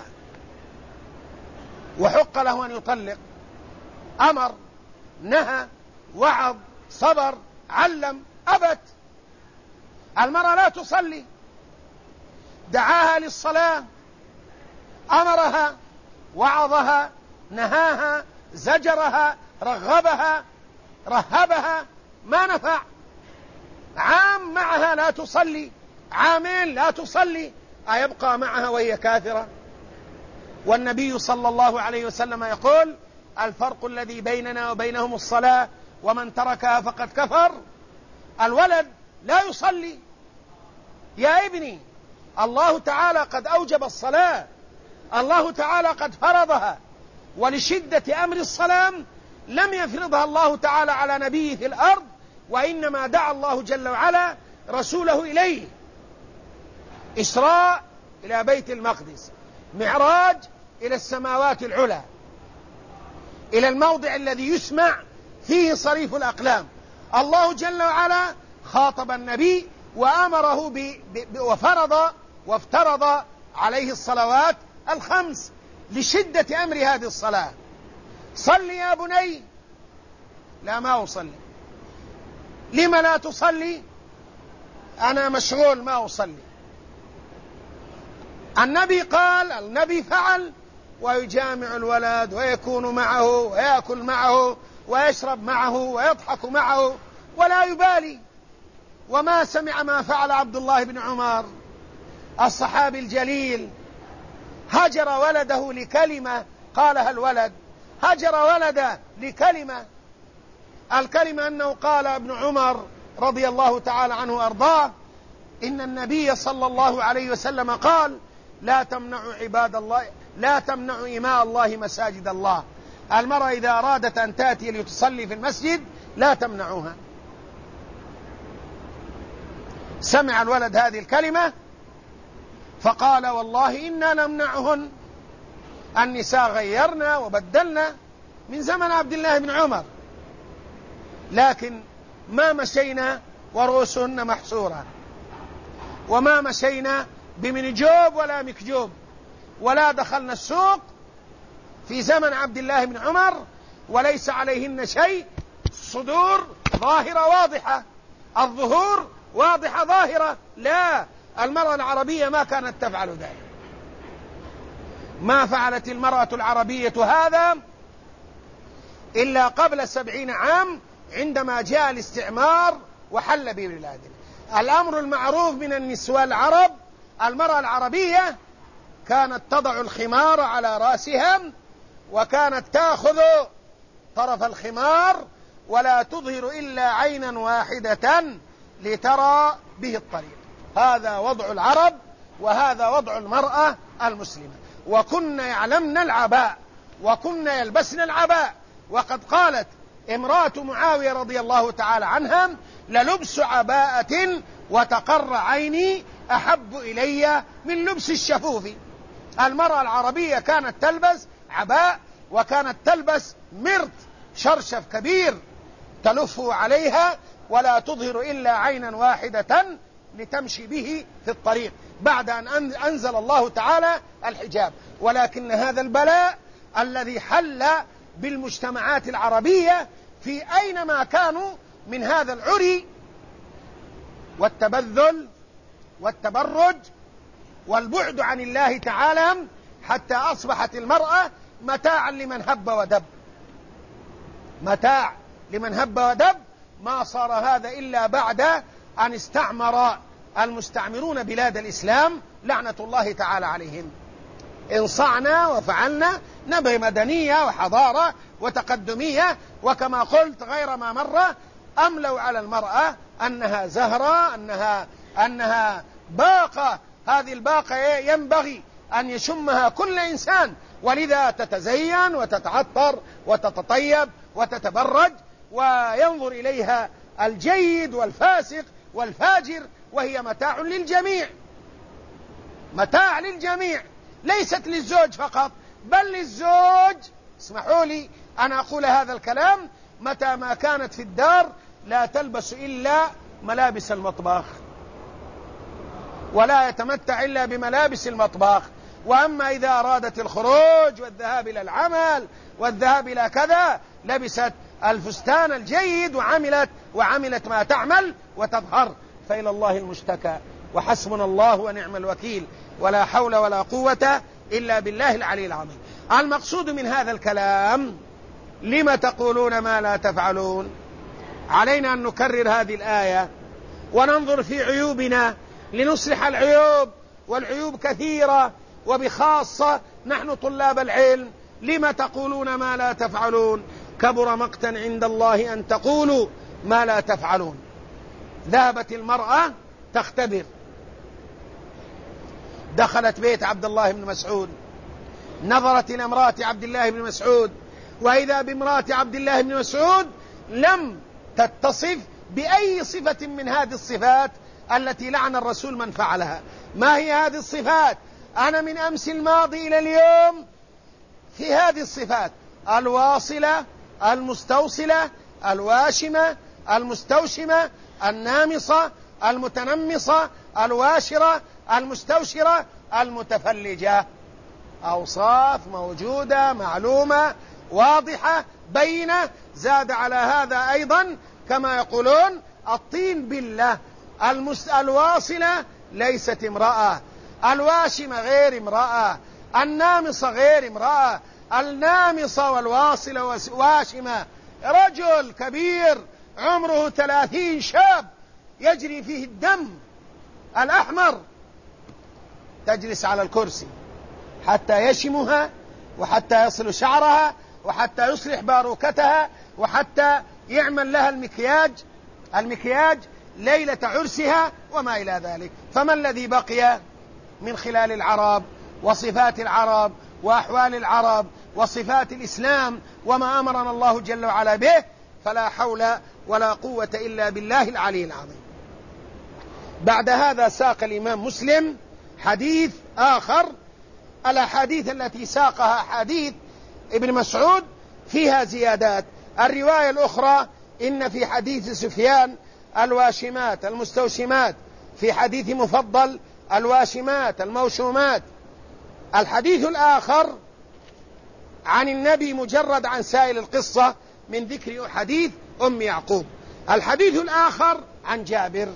وحق له أن يطلق، أمر، نهى، وعظ، صبر، علم، أبت. المرأة لا تصلي، دعاها للصلاة، أمرها، وعظها، نهاها، زجرها، رغبها، رهبها، ما نفع. عام معها لا تصلي، عامين لا تصلي، أيبقى معها وهي كافرة؟ والنبي صلى الله عليه وسلم يقول الفرق الذي بيننا وبينهم الصلاة، ومن تركها فقد كفر. الولد لا يصلي يا ابني، الله تعالى قد أوجب الصلاة، الله تعالى قد فرضها، ولشدة أمر الصلاة لم يفرضها الله تعالى على نبيه في الأرض، وإنما دعا الله جل وعلا رسوله إليه. إسراء إلى بيت المقدس، معراج إلى السماوات العلى، إلى الموضع الذي يسمع فيه صريف الأقلام. الله جل وعلا خاطب النبي وأمره وفرض وافترض عليه الصلوات الخمس لشدة أمر هذه الصلاة. صل يا بني، لا ما أصلي. لما لا تصلي؟ أنا مشغول ما أصلي. النبي قال، النبي فعل، ويجامع الولد ويكون معه ويأكل معه ويشرب معه ويضحك معه ولا يبالي. وما سمع ما فعل عبد الله بن عمر الصحابي الجليل، هجر ولده لكلمة قالها الولد، هجر ولده لكلمة، الكلمة أنه قال ابن عمر رضي الله تعالى عنه وأرضاه إن النبي صلى الله عليه وسلم قال لا تمنعوا عباد الله، لا تمنعوا إماء الله مساجد الله. المرأة إذا أرادت أن تأتي لتصلي في المسجد لا تمنعوها. سمع الولد هذه الكلمة فقال والله إنا نمنعهن. النساء غيرنا وبدلنا من زمن عبد الله بن عمر، لكن ما مشينا ورؤوسهن محصورة، وما مشينا بمنجوب ولا مكجوب، ولا دخلنا السوق في زمن عبد الله بن عمر وليس عليهن شيء، الصدور ظاهرة واضحة، الظهور واضحة ظاهرة. لا، المرأة العربية ما كانت تفعل ذلك. ما فعلت المرأة العربية هذا إلا قبل 70 عام عندما جاء الاستعمار وحل ببلادنا. الأمر المعروف من النسوة العرب، المرأة العربية كانت تضع الخمار على رأسها، وكانت تأخذ طرف الخمار ولا تظهر إلا عينا واحدة لترى به الطريق. هذا وضع العرب، وهذا وضع المرأة المسلمة. وكنا يعلمن العباء، وكنا يلبسن العباء. وقد قالت امرأة معاوية رضي الله تعالى عنها: للبس عباءة وتقر عيني أحب إلي من لبس الشفوف. المرأة العربية كانت تلبس عباء، وكانت تلبس مرط شرشف كبير تلفه عليها ولا تظهر إلا عينا واحدة لتمشي به في الطريق، بعد أن أنزل الله تعالى الحجاب. ولكن هذا البلاء الذي حل بالمجتمعات العربية في أينما كانوا من هذا العري والتبذل والتبرج والبعد عن الله تعالى، حتى أصبحت المرأة متاعا لمن هب ودب، متاع لمن هب ودب. ما صار هذا إلا بعد أن استعمر المستعمرون بلاد الإسلام لعنة الله تعالى عليهم. انصعنا وفعلنا، نبغي مدنية وحضارة وتقدمية، وكما قلت غير ما مرة أملوا على المرأة أنها زهرة، أنها باقة. هذه الباقة ينبغي أن يشمها كل إنسان، ولذا تتزين وتتعطر وتتطيب وتتبرج، وينظر إليها الجيد والفاسق والفاجر، وهي متاع للجميع، متاع للجميع، ليست للزوج فقط بل للزوج. اسمحوا لي أن أقول هذا الكلام: متى ما كانت في الدار لا تلبس إلا ملابس المطبخ، ولا يتمتع إلا بملابس المطبخ. وأما إذا أرادت الخروج والذهاب إلى العمل والذهاب إلى كذا، لبست الفستان الجيد وعملت ما تعمل وتظهر. فإلى الله المشتكى، وحسبنا الله ونعم الوكيل، ولا حول ولا قوة إلا بالله العلي العظيم. المقصود من هذا الكلام: لم تقولون ما لا تفعلون؟ علينا أن نكرر هذه الآية وننظر في عيوبنا لنصلح العيوب، والعيوب كثيرة، وبخاصة نحن طلاب العلم. لم تقولون ما لا تفعلون؟ كبر مقتا عند الله أن تقولوا ما لا تفعلون. ذهبت المرأة تختبر، دخلت بيت عبد الله بن مسعود، نظرت إلى امرأة عبد الله بن مسعود، وإذا بامرأة عبد الله بن مسعود لم تتصف بأي صفة من هذه الصفات التي لعن الرسول من فعلها. ما هي هذه الصفات؟ أنا من أمس الماضي إلى اليوم في هذه الصفات: الواصلة، المستوصلة، الواشمة، المستوشمة، النامصة، المتنمصة، الواشرة، المستوشرة، المتفلجة. أوصاف موجودة معلومة واضحة بينة. زاد على هذا أيضا كما يقولون الطين بالله: الواصلة ليست امرأة، الواشمة غير امرأة، النامصة غير امرأة. النامصة والواصلة والواشمة رجل كبير عمره 30، شاب يجري فيه الدم الأحمر، تجلس على الكرسي حتى يشمها، وحتى يصل شعرها، وحتى يصلح باروكتها، وحتى يعمل لها المكياج ليلة عرسها وما إلى ذلك. فما الذي بقي من خلال العرب وصفات العرب وأحوال العرب وصفات الإسلام وما أمرنا الله جل وعلا به؟ فلا حول ولا قوة إلا بالله العلي العظيم. بعد هذا ساق الإمام مسلم حديث آخر. الأحاديث التي ساقها حديث ابن مسعود فيها زيادات. الرواية الأخرى: إن في حديث سفيان الواشمات المستوشمات، في حديث مفضل الواشمات الموشومات. الحديث الآخر عن النبي مجرد عن سائل القصة من ذكر حديث أم يعقوب. الحديث الآخر عن جابر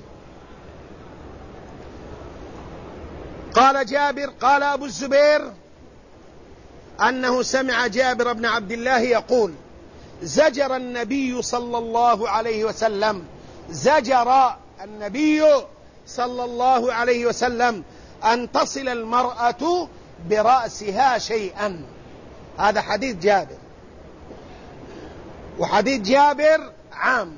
قال جابر: قال أبو الزبير أنه سمع جابر بن عبد الله يقول: زجر النبي صلى الله عليه وسلم، زجر النبي صلى الله عليه وسلم أن تصل المرأة برأسها شيئا. هذا حديث جابر، وحديث جابر عام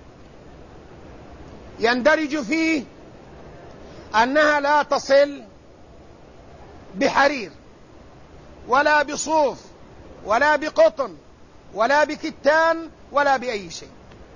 يندرج فيه أنها لا تصل بحرير ولا بصوف ولا بقطن ولا بكتان ولا بأي شيء.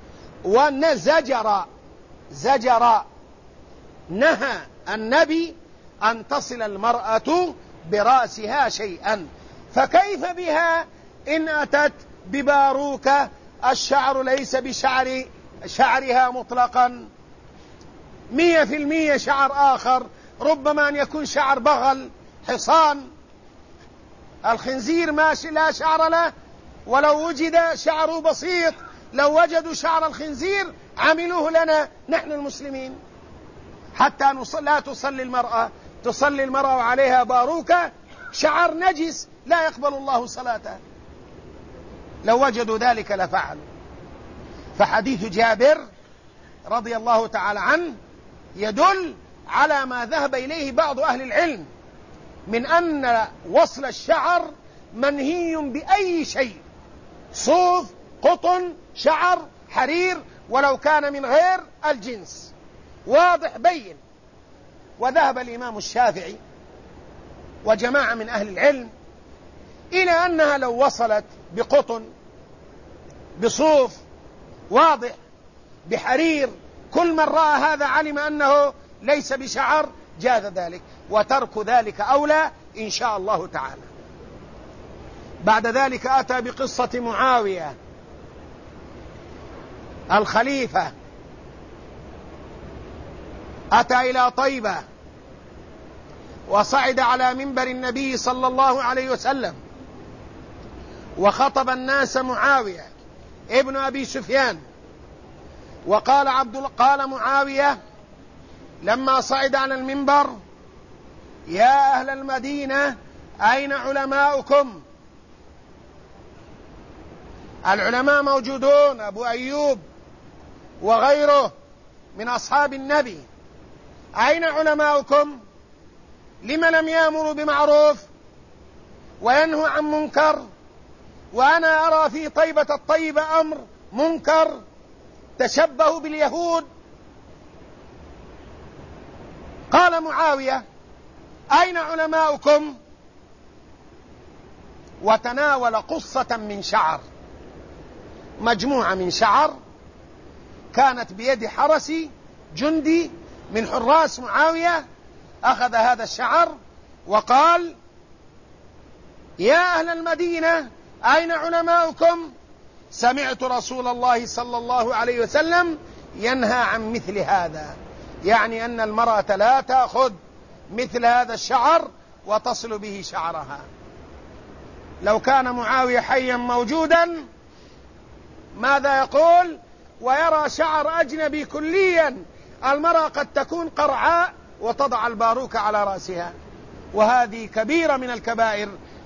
زجر نهى النبي أن تصل المرأة برأسها شيئا، فكيف بها إن أتت بباروكة الشعر ليس بشعر شعرها مطلقا، 100% شعر آخر، ربما أن يكون شعر بغل، حصان، الخنزير ماشي لا شعر له، ولو وجد شعره بسيط، لو وجدوا شعر الخنزير عملوه لنا نحن المسلمين، حتى لا تصلي المرأة وعليها باروكة شعر نجس لا يقبل الله صلاتها، لو وجدوا ذلك لفعلوا. فحديث جابر رضي الله تعالى عنه يدل على ما ذهب إليه بعض أهل العلم من أن وصل الشعر منهي بأي شيء، صوف، قطن، شعر، حرير، ولو كان من غير الجنس، واضح بين. وذهب الإمام الشافعي وجماعة من أهل العلم إلى أنها لو وصلت بقطن، بصوف واضح، بحرير، كل من رأى هذا علم أنه ليس بشعر، جاز ذلك، وترك ذلك أولى إن شاء الله تعالى. بعد ذلك أتى بقصة معاوية الخليفة، أتى إلى طيبة وصعد على منبر النبي صلى الله عليه وسلم وخطب الناس معاوية ابن أبي سفيان، قال معاوية لما صعد على المنبر: يا أهل المدينة أين علماؤكم؟ العلماء موجودون، أبو أيوب وغيره من أصحاب النبي، أين علماؤكم؟ لم لم يأمروا بمعروف وينهوا عن منكر؟ وأنا أرى في طيبة الطيبة أمر منكر، تشبهوا باليهود. قال معاوية: أين علماؤكم؟ وتناول قصة من شعر، مجموعة من شعر كانت بيد حرس جندي من حراس معاوية، أخذ هذا الشعر وقال: يا أهل المدينة أين علماؤكم؟ سمعت رسول الله صلى الله عليه وسلم ينهى عن مثل هذا، يعني أن المرأة لا تأخذ مثل هذا الشعر وتصل به شعرها. لو كان معاوية حيا موجودا ماذا يقول؟ ويرى شعر أجنبي كليا، المرأة قد تكون قرعاء وتضع الباروكة على رأسها، وهذه كبيرة من الكبائر